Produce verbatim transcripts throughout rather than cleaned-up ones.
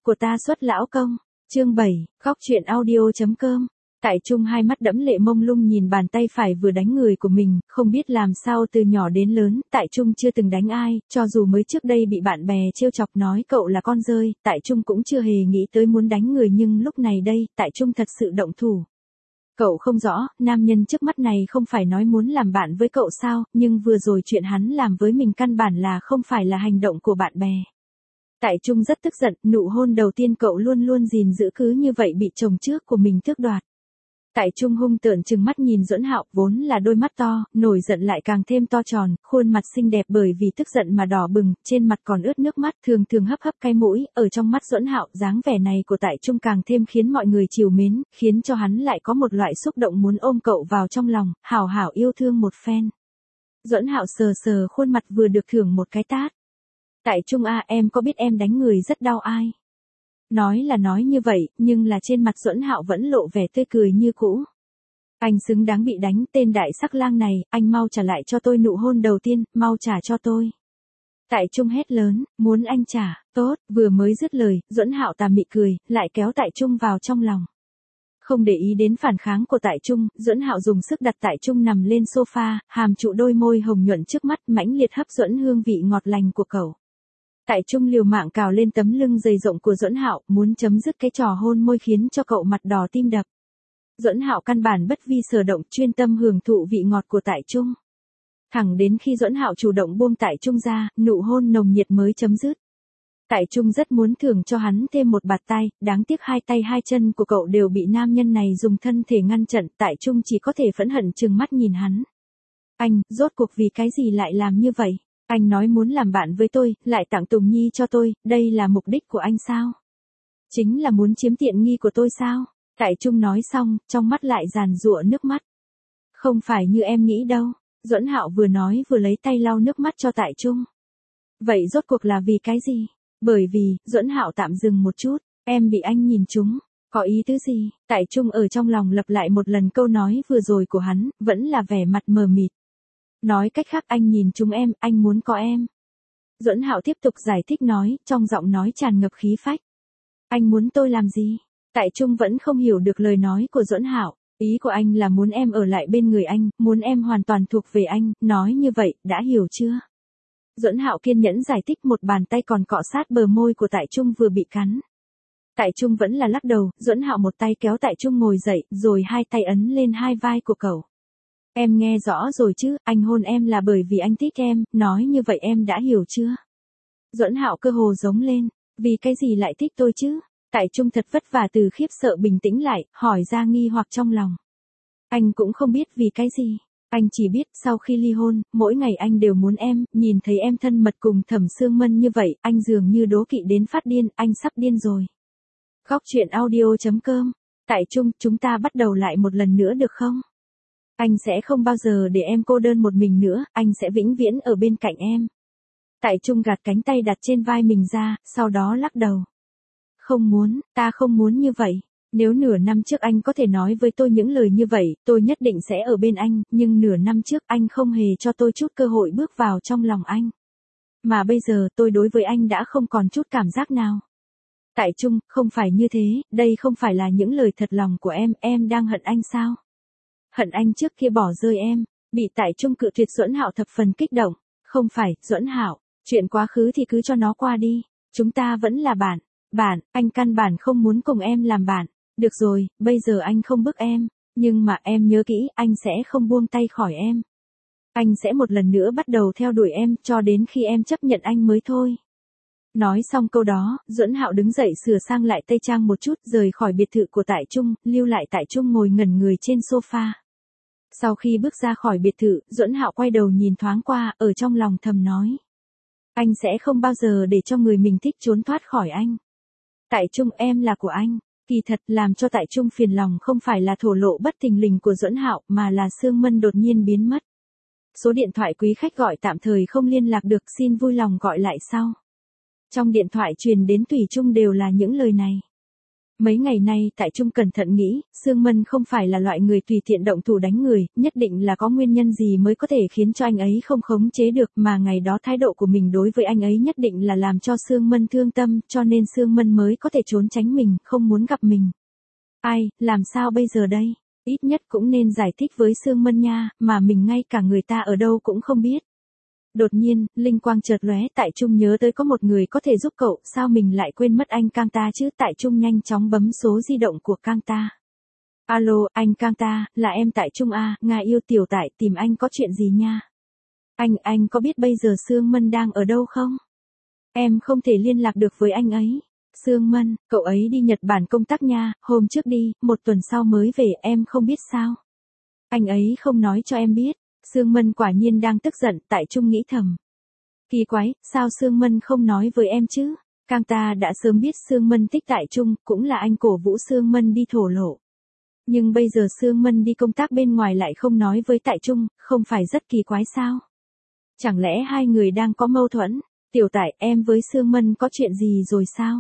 của ta xuất lão công. Chương bảy, khóc chuyện audio.com. Tại Trung hai mắt đẫm lệ mông lung nhìn bàn tay phải vừa đánh người của mình, không biết làm sao từ nhỏ đến lớn, Tại Trung chưa từng đánh ai, cho dù mới trước đây bị bạn bè trêu chọc nói cậu là con dơi, Tại Trung cũng chưa hề nghĩ tới muốn đánh người, nhưng lúc này đây, Tại Trung thật sự động thủ. Cậu không rõ, nam nhân trước mắt này không phải nói muốn làm bạn với cậu sao, nhưng vừa rồi chuyện hắn làm với mình căn bản là không phải là hành động của bạn bè. Tại Trung rất tức giận, nụ hôn đầu tiên cậu luôn luôn gìn giữ cứ như vậy bị chồng trước của mình tước đoạt. Tại Trung hung tợn trừng mắt nhìn Duẫn Hạo, vốn là đôi mắt to, nổi giận lại càng thêm to tròn, khuôn mặt xinh đẹp bởi vì tức giận mà đỏ bừng, trên mặt còn ướt nước mắt, thường thường hấp hấp cái mũi, ở trong mắt Duẫn Hạo, dáng vẻ này của Tại Trung càng thêm khiến mọi người trìu mến, khiến cho hắn lại có một loại xúc động muốn ôm cậu vào trong lòng, hảo hảo yêu thương một phen. Duẫn Hạo sờ sờ khuôn mặt vừa được thưởng một cái tát. Tại Trung a, em có biết em đánh người rất đau ai? Nói là nói như vậy, nhưng là trên mặt Duẫn Hạo vẫn lộ vẻ tươi cười như cũ. Anh xứng đáng bị đánh, tên đại sắc lang này, anh mau trả lại cho tôi nụ hôn đầu tiên, mau trả cho tôi. Tại Trung hét lớn, muốn anh trả, tốt, vừa mới dứt lời, Duẫn Hạo tà mị cười, lại kéo Tại Trung vào trong lòng. Không để ý đến phản kháng của Tại Trung, Duẫn Hạo dùng sức đặt Tại Trung nằm lên sofa, hàm trụ đôi môi hồng nhuận trước mắt, mãnh liệt hấp dẫn hương vị ngọt lành của cậu. Tại Trung liều mạng cào lên tấm lưng dày rộng của Duẫn Hạo, muốn chấm dứt cái trò hôn môi khiến cho cậu mặt đỏ tim đập. Duẫn Hạo căn bản bất vi sở động, chuyên tâm hưởng thụ vị ngọt của Tại Trung. Thẳng đến khi Duẫn Hạo chủ động buông Tại Trung ra, nụ hôn nồng nhiệt mới chấm dứt. Tại Trung rất muốn thưởng cho hắn thêm một bạt tai, đáng tiếc hai tay hai chân của cậu đều bị nam nhân này dùng thân thể ngăn chặn, Tại Trung chỉ có thể phẫn hận trừng mắt nhìn hắn. Anh, rốt cuộc vì cái gì lại làm như vậy? Anh nói muốn làm bạn với tôi, lại tặng Tùng Nhi cho tôi, đây là mục đích của anh sao? Chính là muốn chiếm tiện nghi của tôi sao? Tại Trung nói xong, trong mắt lại giàn giụa nước mắt. Không phải như em nghĩ đâu. Duẫn Hạo vừa nói vừa lấy tay lau nước mắt cho Tại Trung. Vậy rốt cuộc là vì cái gì? Bởi vì, Duẫn Hạo tạm dừng một chút, em bị anh nhìn trúng. Có ý tứ gì? Tại Trung ở trong lòng lặp lại một lần câu nói vừa rồi của hắn, vẫn là vẻ mặt mờ mịt. Nói cách khác, anh nhìn chúng em, anh muốn có em. Duẫn Hạo tiếp tục giải thích nói, trong giọng nói tràn ngập khí phách. Anh muốn tôi làm gì? Tại Trung vẫn không hiểu được lời nói của Duẫn Hạo. Ý của anh là muốn em ở lại bên người anh, muốn em hoàn toàn thuộc về anh, nói như vậy, đã hiểu chưa? Duẫn Hạo kiên nhẫn giải thích, một bàn tay còn cọ sát bờ môi của Tại Trung vừa bị cắn. Tại Trung vẫn là lắc đầu, Duẫn Hạo một tay kéo Tại Trung ngồi dậy, rồi hai tay ấn lên hai vai của cậu. Em nghe rõ rồi chứ, anh hôn em là bởi vì anh thích em, nói như vậy em đã hiểu chưa? Duẫn Hạo cơ hồ giống lên, vì cái gì lại thích tôi chứ? Tại Trung thật vất vả từ khiếp sợ bình tĩnh lại, hỏi ra nghi hoặc trong lòng. Anh cũng không biết vì cái gì. Anh chỉ biết sau khi ly hôn, mỗi ngày anh đều muốn em, nhìn thấy em thân mật cùng Thẩm Sương Mân như vậy, anh dường như đố kỵ đến phát điên, anh sắp điên rồi. Khóc chuyện audio.com. Tại Trung, chúng ta bắt đầu lại một lần nữa được không? Anh sẽ không bao giờ để em cô đơn một mình nữa, anh sẽ vĩnh viễn ở bên cạnh em. Tại Trung gạt cánh tay đặt trên vai mình ra, sau đó lắc đầu. Không muốn, ta không muốn như vậy. Nếu nửa năm trước anh có thể nói với tôi những lời như vậy, tôi nhất định sẽ ở bên anh, nhưng nửa năm trước anh không hề cho tôi chút cơ hội bước vào trong lòng anh. Mà bây giờ tôi đối với anh đã không còn chút cảm giác nào. Tại Trung, không phải như thế, đây không phải là những lời thật lòng của em, em đang hận anh sao? Hận anh trước kia bỏ rơi em, bị Tại Trung cự tuyệt. Duẫn Hạo thập phần kích động. Không phải, Duẫn Hạo, chuyện quá khứ thì cứ cho nó qua đi, chúng ta vẫn là bạn. Bạn, anh căn bản không muốn cùng em làm bạn. Được rồi, bây giờ anh không bức em, nhưng mà em nhớ kỹ, anh sẽ không buông tay khỏi em. Anh sẽ một lần nữa bắt đầu theo đuổi em, cho đến khi em chấp nhận anh mới thôi. Nói xong câu đó, Duẫn Hạo đứng dậy sửa sang lại tây trang một chút, rời khỏi biệt thự của Tại Trung, lưu lại Tại Trung ngồi ngẩn người trên sofa. Sau khi bước ra khỏi biệt thự, Duẫn Hạo quay đầu nhìn thoáng qua, ở trong lòng thầm nói. Anh sẽ không bao giờ để cho người mình thích trốn thoát khỏi anh. Tại Trung, em là của anh. Kỳ thật, làm cho Tại Trung phiền lòng không phải là thổ lộ bất thình lình của Duẫn Hạo, mà là Sương Mân đột nhiên biến mất. Số điện thoại quý khách gọi tạm thời không liên lạc được, xin vui lòng gọi lại sau. Trong điện thoại truyền đến Thủy chung đều là những lời này. Mấy ngày nay tại Trung cẩn thận nghĩ, Sương Mân không phải là loại người tùy tiện động thủ đánh người, nhất định là có nguyên nhân gì mới có thể khiến cho anh ấy không khống chế được, mà ngày đó thái độ của mình đối với anh ấy nhất định là làm cho Sương Mân thương tâm, cho nên Sương Mân mới có thể trốn tránh mình, không muốn gặp mình. Ai, làm sao bây giờ đây? Ít nhất cũng nên giải thích với Sương Mân nha, mà mình ngay cả người ta ở đâu cũng không biết. Đột nhiên, linh quang chợt lóe, tại Trung nhớ tới có một người có thể giúp cậu, sao mình lại quên mất anh Cang ta chứ? Tại Trung nhanh chóng bấm số di động của Cang ta. Alo, anh Cang ta, là em tại Trung à, ngài yêu tiểu tại, tìm anh có chuyện gì nha? Anh, anh có biết bây giờ Sương Mân đang ở đâu không? Em không thể liên lạc được với anh ấy. Sương Mân, cậu ấy đi Nhật Bản công tác nha, hôm trước đi, một tuần sau mới về, em không biết sao? Anh ấy không nói cho em biết. Sương Mân quả nhiên đang tức giận, tại Trung nghĩ thầm. Kỳ quái, sao Sương Mân không nói với em chứ? Cang ta đã sớm biết Sương Mân thích tại Trung, cũng là anh cổ vũ Sương Mân đi thổ lộ. Nhưng bây giờ Sương Mân đi công tác bên ngoài lại không nói với tại Trung, không phải rất kỳ quái sao? Chẳng lẽ hai người đang có mâu thuẫn? Tiểu tại, em với Sương Mân có chuyện gì rồi sao?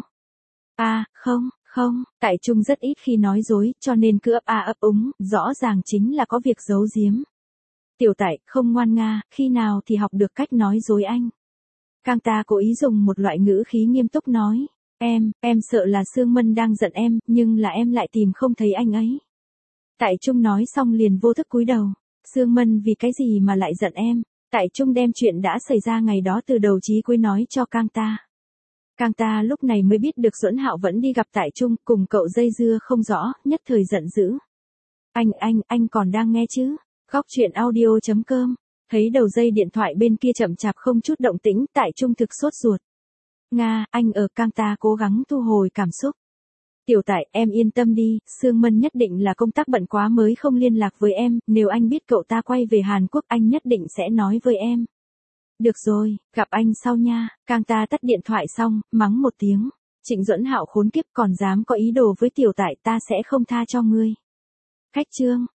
À, không, không, tại Trung rất ít khi nói dối, cho nên cứ ấp a ấp úng, rõ ràng chính là có việc giấu giếm. Tiểu tại, không ngoan nga, khi nào thì học được cách nói dối anh? Cang ta cố ý dùng một loại ngữ khí nghiêm túc nói. Em, em sợ là Sương Mân đang giận em, nhưng là em lại tìm không thấy anh ấy. Tại Trung nói xong liền vô thức cúi đầu. Sương Mân vì cái gì mà lại giận em? Tại Trung đem chuyện đã xảy ra ngày đó từ đầu chí cuối nói cho Cang ta. Cang ta lúc này mới biết được Duẫn Hạo vẫn đi gặp tại Trung, cùng cậu dây dưa không rõ, nhất thời giận dữ. Anh, anh, anh còn đang nghe chứ? Góc truyện audio chấm com. Thấy đầu dây điện thoại bên kia chậm chạp không chút động tĩnh, tại Trung thực sốt ruột. Nga, anh ở. Cang ta cố gắng thu hồi cảm xúc. Tiểu tại, em yên tâm đi, Sương Mân nhất định là công tác bận quá mới không liên lạc với em, nếu anh biết cậu ta quay về Hàn Quốc anh nhất định sẽ nói với em. Được rồi, gặp anh sau nha. Cang ta tắt điện thoại xong, mắng một tiếng. Trịnh Duẫn Hạo khốn kiếp, còn dám có ý đồ với tiểu tại, ta sẽ không tha cho ngươi. Khách chương.